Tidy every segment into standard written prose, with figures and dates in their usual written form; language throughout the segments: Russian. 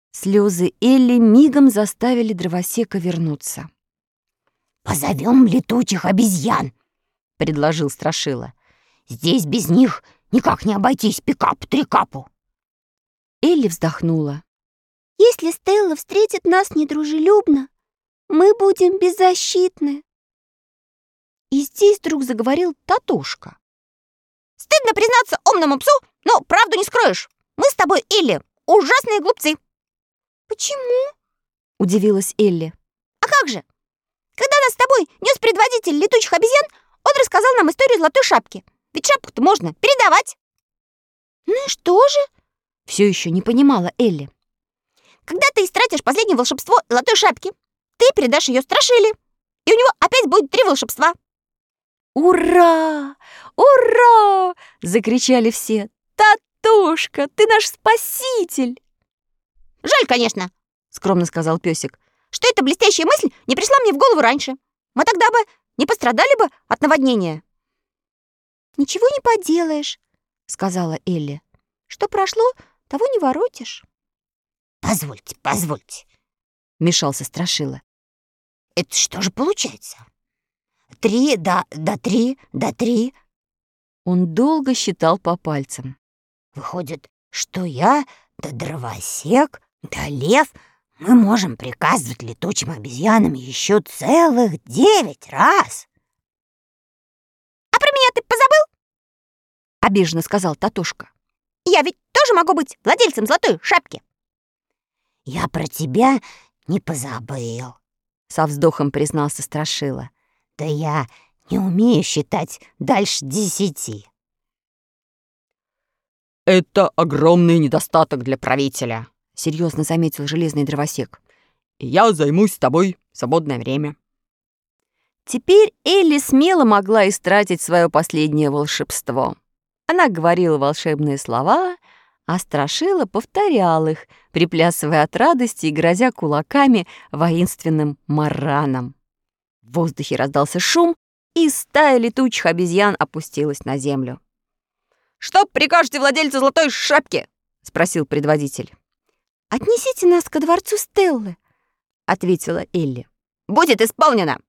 Слезы Элли мигом заставили дровосека вернуться. «Позовем летучих обезьян», — предложил Страшила. «Здесь без них никак не обойтись пикап-трикапу». Элли вздохнула. «Если Стелла встретит нас недружелюбно, мы будем беззащитны». И здесь вдруг заговорил Татошка. «Стыдно признаться умному псу, но правду не скроешь. Мы с тобой, Элли, ужасные глупцы». «Почему?» — удивилась Элли. «А как же? Когда нас с тобой нес предводитель летучих обезьян, он рассказал нам историю золотой шапки. Ведь шапку-то можно передавать». «Ну и что же?» — все еще не понимала Элли. «Когда ты истратишь последнее волшебство золотой шапки, ты передашь ее Страшиле, и у него опять будет 3 волшебства». «Ура! Ура!» — закричали все. «Татошка, ты наш спаситель!» «Жаль, конечно», — скромно сказал песик, «что эта блестящая мысль не пришла мне в голову раньше. Мы тогда бы не пострадали бы от наводнения». «Ничего не поделаешь», — сказала Элли. «Что прошло, того не воротишь». «Позвольте», — вмешался Страшила. «Это что же получается? 3 да 3 да 3». Он долго считал по пальцам. «Выходит, что я, да дровосек, да лев, мы можем приказывать летучим обезьянам еще целых 9 раз». «А про меня ты позабыл?» — обиженно сказал Татошка. «Я ведь тоже могу быть владельцем золотой шапки». «Я про тебя не позабыл», — со вздохом признался Страшила. «Да я не умею считать дальше 10». «Это огромный недостаток для правителя», — серьезно заметил железный дровосек. «И я займусь тобой в свободное время». Теперь Элли смело могла истратить свое последнее волшебство. Она говорила волшебные слова, а Страшила повторял их, приплясывая от радости и грозя кулаками воинственным маранам. В воздухе раздался шум, и стая летучих обезьян опустилась на землю. «Что прикажете владельцу золотой шапки?» — спросил предводитель. «Отнесите нас ко дворцу Стеллы», — ответила Элли. «Будет исполнено!»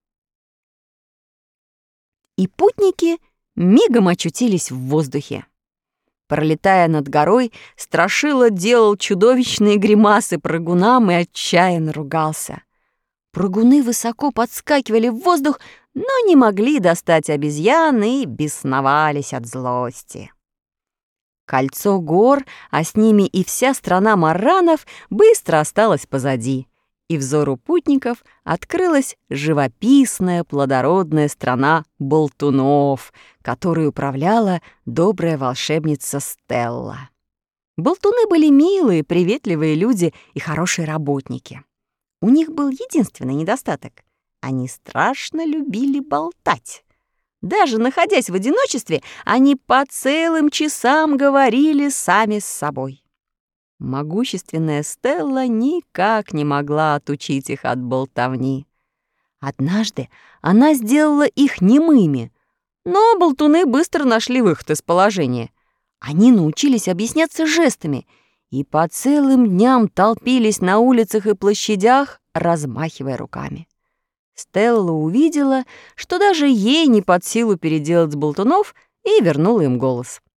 И путники мигом очутились в воздухе. Пролетая над горой, Страшила делал чудовищные гримасы прыгунам и отчаянно ругался. Прыгуны высоко подскакивали в воздух, но не могли достать обезьян и бесновались от злости. Кольцо гор, а с ними и вся страна маранов, быстро осталось позади, и взору путников открылась живописная плодородная страна болтунов, которой управляла добрая волшебница Стелла. Болтуны были милые, приветливые люди и хорошие работники. У них был единственный недостаток — они страшно любили болтать. Даже находясь в одиночестве, они по целым часам говорили сами с собой. Могущественная Стелла никак не могла отучить их от болтовни. Однажды она сделала их немыми, но болтуны быстро нашли выход из положения. Они научились объясняться жестами и по целым дням толпились на улицах и площадях, размахивая руками. Стелла увидела, что даже ей не под силу переделать болтунов, и вернула им голос.